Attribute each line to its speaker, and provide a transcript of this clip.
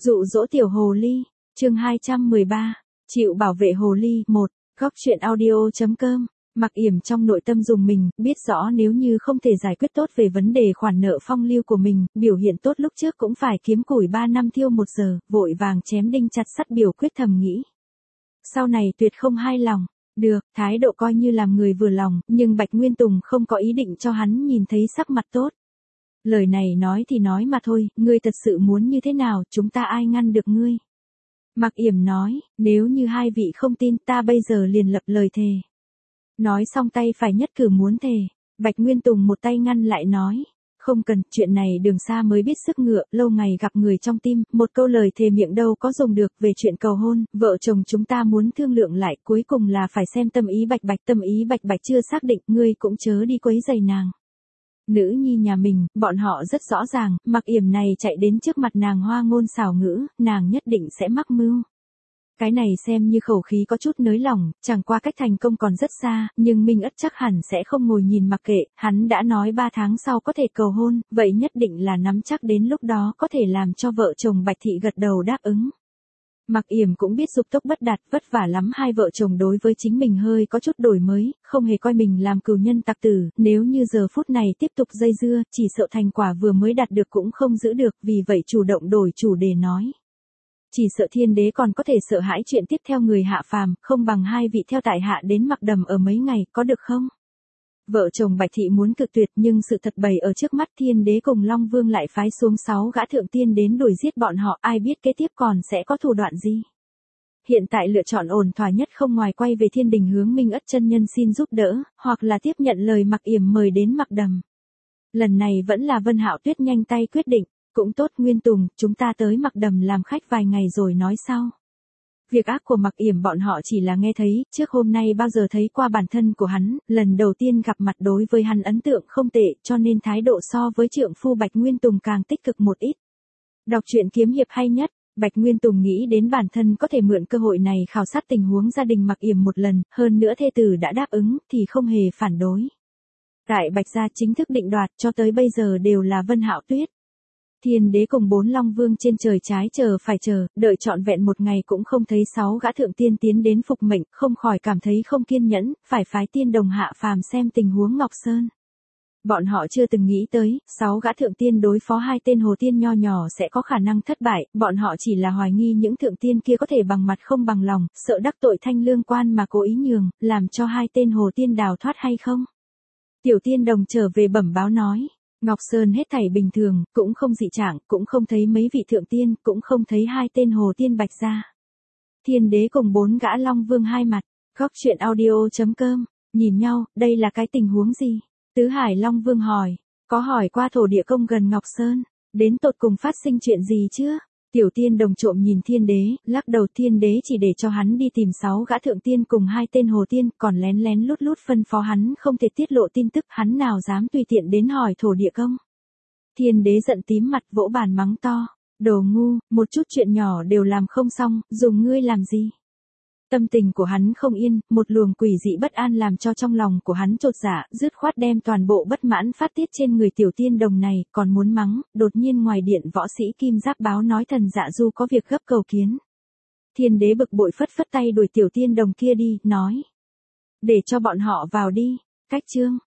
Speaker 1: Dụ dỗ tiểu hồ ly, chương 213, chịu bảo vệ hồ ly, 1, góc chuyện audio.com. Mặc Yểm trong nội tâm dùng mình, biết rõ nếu như không thể giải quyết tốt về vấn đề khoản nợ phong lưu của mình, biểu hiện tốt lúc trước cũng phải kiếm củi 3 năm thiêu 1 giờ, vội vàng chém đinh chặt sắt biểu quyết thầm nghĩ. Sau này tuyệt không hai lòng. Được, thái độ coi như làm người vừa lòng, nhưng Bạch Nguyên Tùng không có ý định cho hắn nhìn thấy sắc mặt tốt. Lời này nói thì nói mà thôi, ngươi thật sự muốn như thế nào, chúng ta ai ngăn được ngươi. Mặc Yểm nói, nếu như hai vị không tin ta bây giờ liền lập lời thề. Nói xong tay phải nhất cử muốn thề, Bạch Nguyên Tùng một tay ngăn lại nói. Không cần, chuyện này đường xa mới biết sức ngựa, lâu ngày gặp người trong tim, một câu lời thề miệng đâu có dùng được. Về chuyện cầu hôn, vợ chồng chúng ta muốn thương lượng lại, cuối cùng là phải xem tâm ý Bạch Bạch chưa xác định, ngươi cũng chớ đi quấy rầy nàng. Nữ nhi nhà mình, bọn họ rất rõ ràng, Mặc Yểm này chạy đến trước mặt nàng hoa ngôn xảo ngữ, nàng nhất định sẽ mắc mưu. Cái này xem như khẩu khí có chút nới lỏng, chẳng qua cách thành công còn rất xa, nhưng Minh Ất chắc hẳn sẽ không ngồi nhìn mặc kệ, hắn đã nói 3 tháng sau có thể cầu hôn, vậy nhất định là nắm chắc đến lúc đó có thể làm cho vợ chồng Bạch Thị gật đầu đáp ứng. Mặc Yểm cũng biết dục tốc bất đạt, vất vả lắm hai vợ chồng đối với chính mình hơi có chút đổi mới, không hề coi mình làm cừu nhân tặc tử, nếu như giờ phút này tiếp tục dây dưa, chỉ sợ thành quả vừa mới đạt được cũng không giữ được, vì vậy chủ động đổi chủ đề nói. Chỉ sợ thiên đế còn có thể sợ hãi chuyện tiếp theo người hạ phàm, không bằng hai vị theo tại hạ đến Mặc Đầm ở mấy ngày, có được không? Vợ chồng Bạch Thị muốn cự tuyệt nhưng sự thật bày ở trước mắt, thiên đế cùng Long Vương lại phái xuống 6 gã thượng tiên đến đuổi giết bọn họ, ai biết kế tiếp còn sẽ có thủ đoạn gì. Hiện tại lựa chọn ổn thỏa nhất không ngoài quay về thiên đình hướng Minh Ất chân nhân xin giúp đỡ, hoặc là tiếp nhận lời Mặc Yểm mời đến Mặc Đầm. Lần này vẫn là Vân Hạo Tuyết nhanh tay quyết định. Cũng tốt Nguyên Tùng, chúng ta tới Mặc Đầm làm khách vài ngày rồi nói sau. Việc ác của Mặc Yểm bọn họ chỉ là nghe thấy, trước hôm nay bao giờ thấy qua bản thân của hắn, lần đầu tiên gặp mặt đối với hắn ấn tượng không tệ, cho nên thái độ so với trượng phu Bạch Nguyên Tùng càng tích cực một ít. Đọc truyện kiếm hiệp hay nhất, Bạch Nguyên Tùng nghĩ đến bản thân có thể mượn cơ hội này khảo sát tình huống gia đình Mặc Yểm một lần, hơn nữa thê tử đã đáp ứng, thì không hề phản đối. Tại Bạch gia chính thức định đoạt cho tới bây giờ đều là Vân Hạo Tuyết. Thiên đế cùng 4 Long Vương trên trời trái chờ phải chờ, đợi trọn vẹn một ngày cũng không thấy 6 gã thượng tiên tiến đến phục mệnh, không khỏi cảm thấy không kiên nhẫn, phải phái tiên đồng hạ phàm xem tình huống Ngọc Sơn. Bọn họ chưa từng nghĩ tới, 6 gã thượng tiên đối phó 2 tên hồ tiên nho nhỏ sẽ có khả năng thất bại, bọn họ chỉ là hoài nghi những thượng tiên kia có thể bằng mặt không bằng lòng, sợ đắc tội Thanh Lương quan mà cố ý nhường, làm cho 2 tên hồ tiên đào thoát hay không. Tiểu tiên đồng trở về bẩm báo nói. Ngọc Sơn hết thảy bình thường, cũng không dị trạng, cũng không thấy mấy vị thượng tiên, cũng không thấy 2 tên hồ tiên Bạch gia. Thiên đế cùng 4 gã Long Vương hai mặt, góc chuyện audio.com, nhìn nhau, đây là cái tình huống gì? Tứ Hải Long Vương hỏi, có hỏi qua thổ địa công gần Ngọc Sơn, đến tột cùng phát sinh chuyện gì chưa? Tiểu tiên đồng trộm nhìn thiên đế, lắc đầu, thiên đế chỉ để cho hắn đi tìm 6 gã thượng tiên cùng 2 tên hồ tiên, còn lén lén lút lút phân phó hắn không thể tiết lộ tin tức, hắn nào dám tùy tiện đến hỏi thổ địa công. Thiên đế giận tím mặt vỗ bàn mắng to, đồ ngu, một chút chuyện nhỏ đều làm không xong, dùng ngươi làm gì? Tâm tình của hắn không yên, một luồng quỷ dị bất an làm cho trong lòng của hắn chột dạ, dứt khoát đem toàn bộ bất mãn phát tiết trên người tiểu tiên đồng này, còn muốn mắng, đột nhiên ngoài điện võ sĩ Kim Giáp báo nói thần Dạ Du có việc gấp cầu kiến. Thiên đế bực bội phất phất tay đuổi tiểu tiên đồng kia đi, nói. Để cho bọn họ vào đi, cách chương.